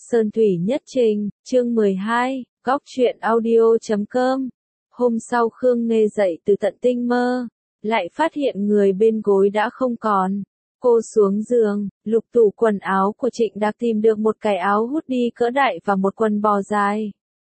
Sơn Thủy Nhất Trình, chương 12, góc truyện audio.com. Hôm sau Khương Nghê dậy từ tận tinh mơ, lại phát hiện người bên gối đã không còn. Cô xuống giường, lục tủ quần áo của Trịnh Đạc tìm được một cái áo hoodie cỡ đại và một quần bò dài.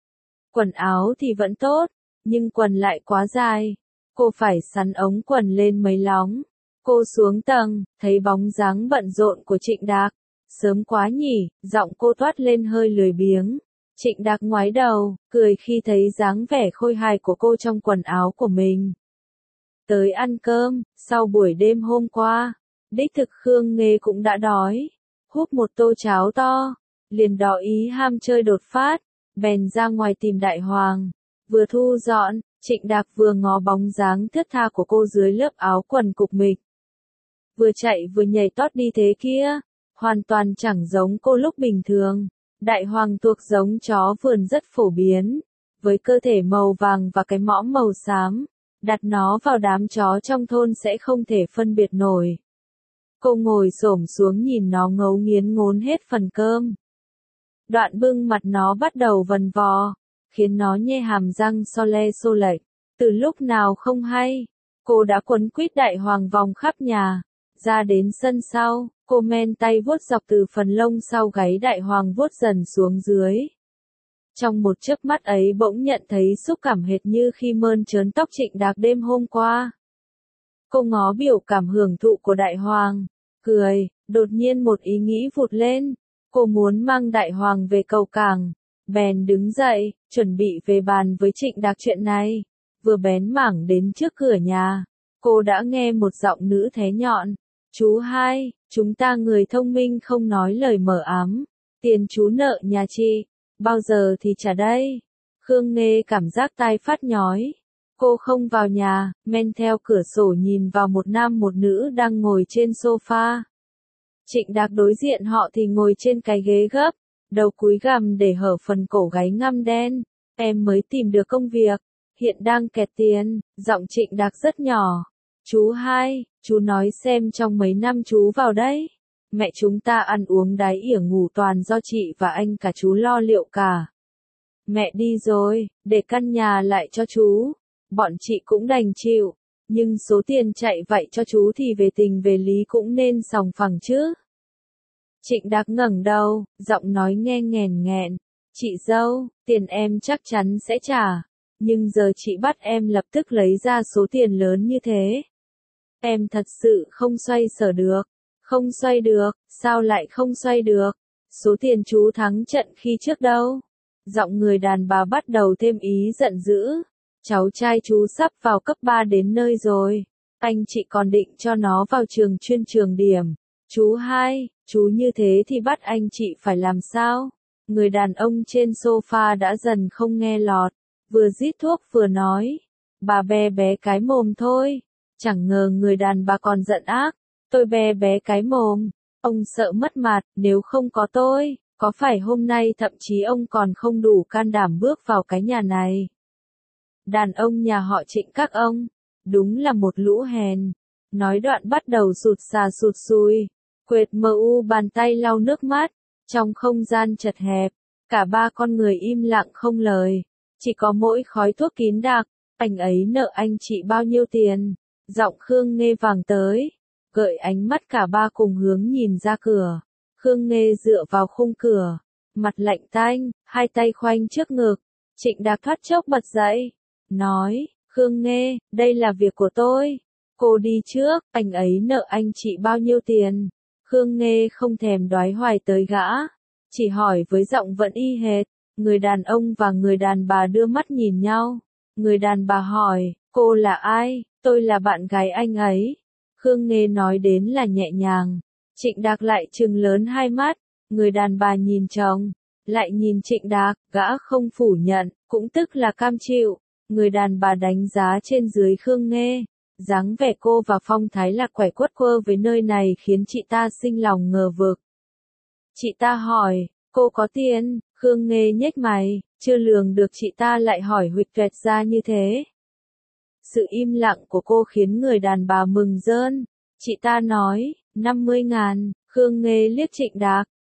Quần áo thì vẫn tốt, nhưng quần lại quá dài. Cô phải sắn ống quần lên mấy lóng. Cô xuống tầng, thấy bóng dáng bận rộn của Trịnh Đạc. Sớm quá nhỉ, giọng cô toát lên hơi lười biếng. Trịnh Đạc ngoái đầu, cười khi thấy dáng vẻ khôi hài của cô trong quần áo của mình. Tới ăn cơm, sau buổi đêm hôm qua, đích thực Khương Nghê cũng đã đói. Húp một tô cháo to, liền đỏ ý ham chơi đột phát, bèn ra ngoài tìm Đại Hoàng. Vừa thu dọn, Trịnh Đạc vừa ngó bóng dáng thướt tha của cô dưới lớp áo quần cục mịch. Vừa chạy vừa nhảy tót đi thế kia, hoàn toàn chẳng giống cô lúc bình thường. Đại Hoàng thuộc giống chó vườn rất phổ biến, với cơ thể màu vàng và cái mõm màu xám, đặt nó vào đám chó trong thôn sẽ không thể phân biệt nổi. Cô ngồi xổm xuống nhìn nó ngấu nghiến ngốn hết phần cơm. Đoạn bưng mặt nó bắt đầu vần vò, khiến nó nhe hàm răng so le xô lệch. Từ lúc nào không hay, cô đã quấn quýt Đại Hoàng vòng khắp nhà. Ra đến sân sau, cô men tay vuốt dọc từ phần lông sau gáy Đại Hoàng vuốt dần xuống dưới. Trong một chớp mắt ấy bỗng nhận thấy xúc cảm hệt như khi mơn trớn tóc Trịnh Đạc đêm hôm qua. Cô ngó biểu cảm hưởng thụ của Đại Hoàng, cười, đột nhiên một ý nghĩ vụt lên. Cô muốn mang Đại Hoàng về cầu cảng, bèn đứng dậy, chuẩn bị về bàn với Trịnh Đạc chuyện này. Vừa bén mảng đến trước cửa nhà, cô đã nghe một giọng nữ thé nhọn. Chú hai, chúng ta người thông minh không nói lời mờ ám. Tiền chú nợ nhà chị, bao giờ thì trả đây? Khương Nghê cảm giác tai phát nhói. Cô không vào nhà, men theo cửa sổ nhìn vào một nam một nữ đang ngồi trên sofa. Trịnh Đạc đối diện họ thì ngồi trên cái ghế gấp, đầu cúi gằm để hở phần cổ gáy ngăm đen. Em mới tìm được công việc, hiện đang kẹt tiền, giọng Trịnh Đạc rất nhỏ. Chú hai, chú nói xem trong mấy năm chú vào đây, mẹ chúng ta ăn uống đái ỉa ngủ toàn do chị và anh cả chú lo liệu cả. Mẹ đi rồi, để căn nhà lại cho chú, bọn chị cũng đành chịu, nhưng số tiền chạy vậy cho chú thì về tình về lý cũng nên sòng phẳng chứ. Trịnh Đạc ngẩng đầu, giọng nói nghe nghèn nghẹn, chị dâu, tiền em chắc chắn sẽ trả, nhưng giờ chị bắt em lập tức lấy ra số tiền lớn như thế. Em thật sự không xoay sở được. Không xoay được, sao lại không xoay được? Số tiền chú thắng trận khi trước đâu? Giọng người đàn bà bắt đầu thêm ý giận dữ. Cháu trai chú sắp vào cấp 3 đến nơi rồi. Anh chị còn định cho nó vào trường chuyên trường điểm. Chú hai, chú như thế thì bắt anh chị phải làm sao? Người đàn ông trên sofa đã dần không nghe lọt. Vừa rít thuốc vừa nói. Bà bé bé cái mồm thôi. Chẳng ngờ người đàn bà còn giận ác. Tôi bé bé cái mồm. Ông sợ mất mặt, nếu không có tôi, có phải hôm nay thậm chí ông còn không đủ can đảm bước vào cái nhà này. Đàn ông nhà họ Trịnh các ông, đúng là một lũ hèn. Nói đoạn bắt đầu sụt sà sụt sùi, quệt mờ u bàn tay lau nước mắt. Trong không gian chật hẹp, cả ba con người im lặng không lời. Chỉ có mỗi khói thuốc kín đặc. Anh ấy nợ anh chị bao nhiêu tiền? Giọng Khương Nghê vàng tới, gợi ánh mắt cả ba cùng hướng nhìn ra cửa. Khương Nghê dựa vào khung cửa, mặt lạnh tanh, hai tay khoanh trước ngực. Trịnh Đạc thoát chốc bật dậy, nói, Khương Nghê, đây là việc của tôi. Cô đi trước, anh ấy nợ anh chị bao nhiêu tiền? Khương Nghê không thèm đoái hoài tới gã, chỉ hỏi với giọng vẫn y hệt. Người đàn ông và người đàn bà đưa mắt nhìn nhau. Người đàn bà hỏi, cô là ai? Tôi là bạn gái anh ấy. Khương Nghê nói đến là nhẹ nhàng. Trịnh Đạc lại trừng lớn hai mắt. Người đàn bà nhìn chồng, lại nhìn Trịnh Đạc, gã không phủ nhận, cũng tức là cam chịu. Người đàn bà đánh giá trên dưới Khương Nghê. Dáng vẻ cô và phong thái lạc quẻ quất quơ với nơi này khiến chị ta sinh lòng ngờ vực. Chị ta hỏi, cô có tiền? Khương Nghê nhếch mày, chưa lường được chị ta lại hỏi huỵch toẹt ra như thế. Sự im lặng của cô khiến người đàn bà mừng rơn. Chị ta nói, 50.000, Khương Nghê liếc Trịnh Đạc.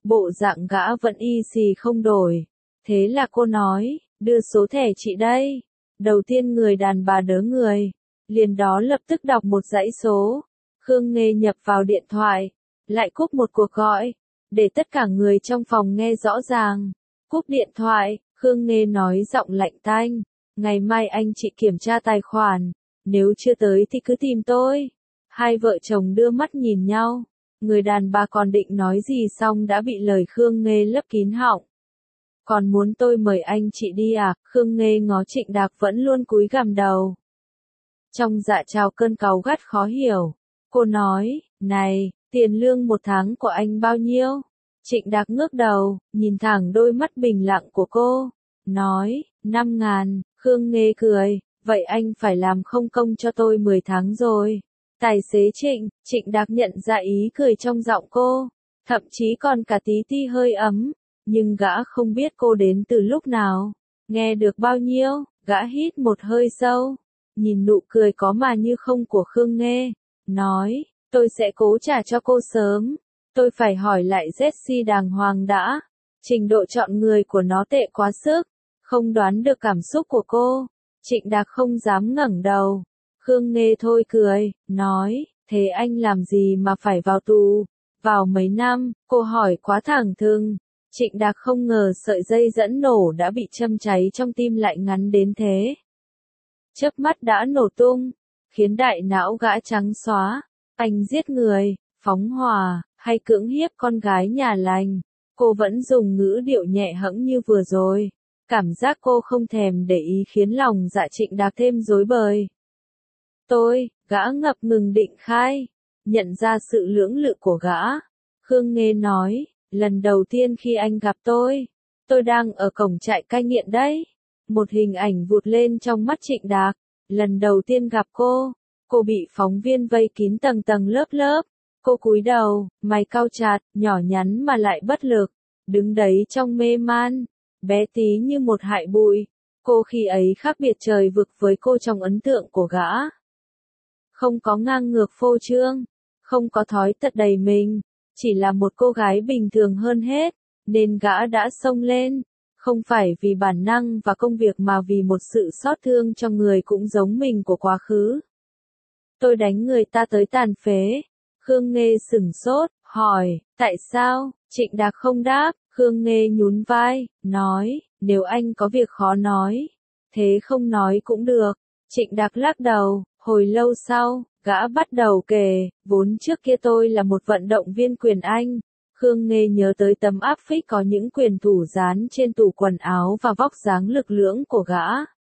Bộ dạng gã vẫn y xì không đổi. Thế là cô nói, đưa số thẻ chị đây. Đầu tiên người đàn bà đớ người. Liền đó lập tức đọc một dãy số. Khương Nghê nhập vào điện thoại. Lại cúp một cuộc gọi. Để tất cả người trong phòng nghe rõ ràng. Cúp điện thoại, Khương Nghê nói giọng lạnh tanh. Ngày mai anh chị kiểm tra tài khoản. Nếu chưa tới thì cứ tìm tôi. Hai vợ chồng đưa mắt nhìn nhau. Người đàn bà còn định nói gì xong đã bị lời Khương Nghê lấp kín họng. Còn muốn tôi mời anh chị đi à? Khương Nghê ngó Trịnh Đạc vẫn luôn cúi gằm đầu. Trong dạ trào cơn cáu gắt khó hiểu. Cô nói, này, tiền lương một tháng của anh bao nhiêu? Trịnh Đạc ngước đầu, nhìn thẳng đôi mắt bình lặng của cô. Nói, 5.000, Khương Nghê cười, vậy anh phải làm không công cho tôi 10 tháng rồi. Tài xế Trịnh Đạc nhận ra ý cười trong giọng cô, thậm chí còn cả tí ti hơi ấm, nhưng gã không biết cô đến từ lúc nào, nghe được bao nhiêu, gã hít một hơi sâu, nhìn nụ cười có mà như không của Khương Nghê, nói, tôi sẽ cố trả cho cô sớm, tôi phải hỏi lại Jessie đàng hoàng đã, trình độ chọn người của nó tệ quá sức, không đoán được cảm xúc của cô, Trịnh Đạc không dám ngẩng đầu. Khương Nghê thôi cười, nói, thế anh làm gì mà phải vào tù? Vào mấy năm, cô hỏi quá thẳng thừng. Trịnh Đạc không ngờ sợi dây dẫn nổ đã bị châm cháy trong tim lại ngắn đến thế. Chớp mắt đã nổ tung, khiến đại não gã trắng xóa. Anh giết người, phóng hỏa, hay cưỡng hiếp con gái nhà lành. Cô vẫn dùng ngữ điệu nhẹ hẫng như vừa rồi. Cảm giác cô không thèm để ý khiến lòng dạ Trịnh Đạc thêm rối bời. Gã ngập ngừng định khai, nhận ra sự lưỡng lự của gã. Khương Nghê nói, lần đầu tiên khi anh gặp tôi đang ở cổng trại cai nghiện đấy. Một hình ảnh vụt lên trong mắt Trịnh Đạc, lần đầu tiên gặp cô bị phóng viên vây kín tầng tầng lớp lớp. Cô cúi đầu, mày cau chặt, nhỏ nhắn mà lại bất lực, đứng đấy trong mê man, bé tí như một hại bụi. Cô khi ấy khác biệt trời vực với cô trong ấn tượng của gã. Không có ngang ngược phô trương, không có thói tật đầy mình, chỉ là một cô gái bình thường hơn hết, nên gã đã xông lên, không phải vì bản năng và công việc mà vì một sự xót thương cho người cũng giống mình của quá khứ. Tôi đánh người ta tới tàn phế. Khương Nghê sửng sốt, hỏi, tại sao? Trịnh Đạc không đáp, Khương Nghê nhún vai, nói, nếu anh có việc khó nói, thế không nói cũng được. Trịnh Đạc lắc đầu. Hồi lâu sau, gã bắt đầu kể, vốn trước kia tôi là một vận động viên quyền Anh. Khương Nghê nhớ tới tấm áp phích có những quyền thủ dán trên tủ quần áo và vóc dáng lực lưỡng của gã.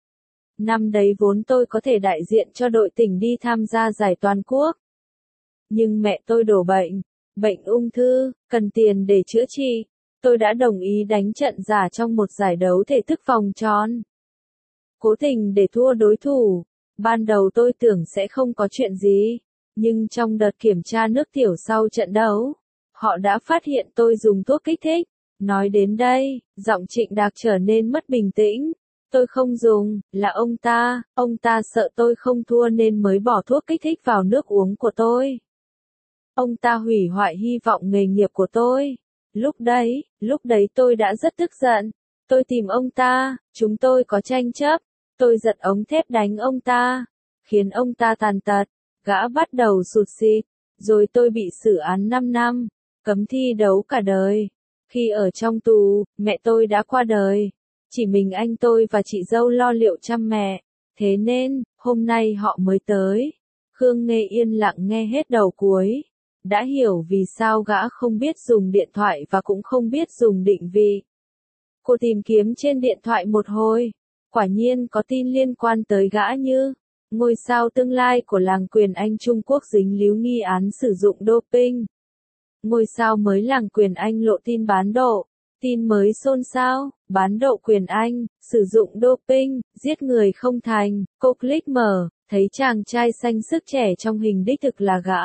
Năm đấy vốn tôi có thể đại diện cho đội tỉnh đi tham gia giải toàn quốc. Nhưng mẹ tôi đổ bệnh ung thư, cần tiền để chữa trị. Tôi đã đồng ý đánh trận giả trong một giải đấu thể thức vòng tròn. Cố tình để thua đối thủ. Ban đầu tôi tưởng sẽ không có chuyện gì, nhưng trong đợt kiểm tra nước tiểu sau trận đấu, họ đã phát hiện tôi dùng thuốc kích thích. Nói đến đây, giọng Trịnh Đạc trở nên mất bình tĩnh. Tôi không dùng, là ông ta sợ tôi không thua nên mới bỏ thuốc kích thích vào nước uống của tôi. Ông ta hủy hoại hy vọng nghề nghiệp của tôi. Lúc đấy tôi đã rất tức giận. Tôi tìm ông ta, chúng tôi có tranh chấp. Tôi giật ống thép đánh ông ta, khiến ông ta tàn tật, gã bắt đầu sụt sịt, rồi tôi bị xử án 5 năm, cấm thi đấu cả đời. Khi ở trong tù, mẹ tôi đã qua đời, chỉ mình anh tôi và chị dâu lo liệu chăm mẹ, thế nên, hôm nay họ mới tới. Khương Nghê yên lặng nghe hết đầu cuối, đã hiểu vì sao gã không biết dùng điện thoại và cũng không biết dùng định vị. Cô tìm kiếm trên điện thoại một hồi. Quả nhiên có tin liên quan tới gã như ngôi sao tương lai của làng quyền Anh Trung Quốc dính líu nghi án sử dụng doping. Ngôi sao mới làng quyền Anh lộ tin bán độ. Tin mới xôn xao, bán độ quyền Anh, sử dụng doping, giết người không thành. Cô click mở, thấy chàng trai xanh sức trẻ trong hình đích thực là gã.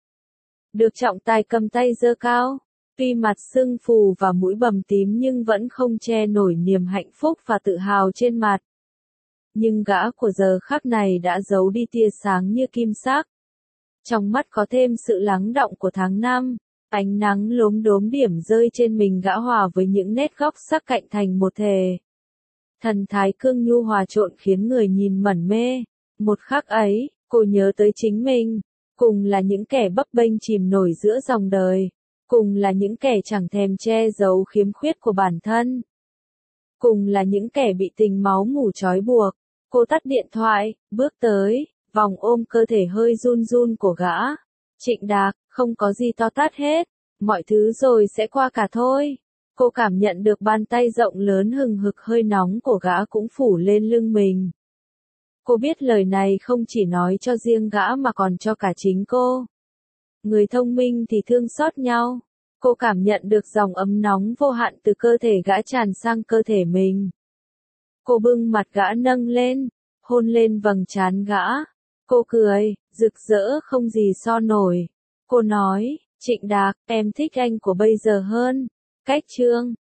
Được trọng tài cầm tay giơ cao. Tuy mặt sưng phù và mũi bầm tím nhưng vẫn không che nổi niềm hạnh phúc và tự hào trên mặt. Nhưng gã của giờ khắc này đã giấu đi tia sáng như kim sắc. Trong mắt có thêm sự lắng đọng của tháng năm. Ánh nắng lốm đốm điểm rơi trên mình gã hòa với những nét góc sắc cạnh thành một thể. Thần thái cương nhu hòa trộn khiến người nhìn mẩn mê. Một khắc ấy, cô nhớ tới chính mình. Cùng là những kẻ bấp bênh chìm nổi giữa dòng đời. Cùng là những kẻ chẳng thèm che giấu khiếm khuyết của bản thân. Cùng là những kẻ bị tình máu mủ trói buộc. Cô tắt điện thoại, bước tới, vòng ôm cơ thể hơi run run của gã. Trịnh Đạc, không có gì to tát hết. Mọi thứ rồi sẽ qua cả thôi. Cô cảm nhận được bàn tay rộng lớn hừng hực hơi nóng của gã cũng phủ lên lưng mình. Cô biết lời này không chỉ nói cho riêng gã mà còn cho cả chính cô. Người thông minh thì thương xót nhau. Cô cảm nhận được dòng ấm nóng vô hạn từ cơ thể gã tràn sang cơ thể mình. Cô bưng mặt gã nâng lên, hôn lên vầng trán gã. Cô cười, rực rỡ không gì so nổi. Cô nói, Trịnh Đạc, em thích anh của bây giờ hơn. Cách chương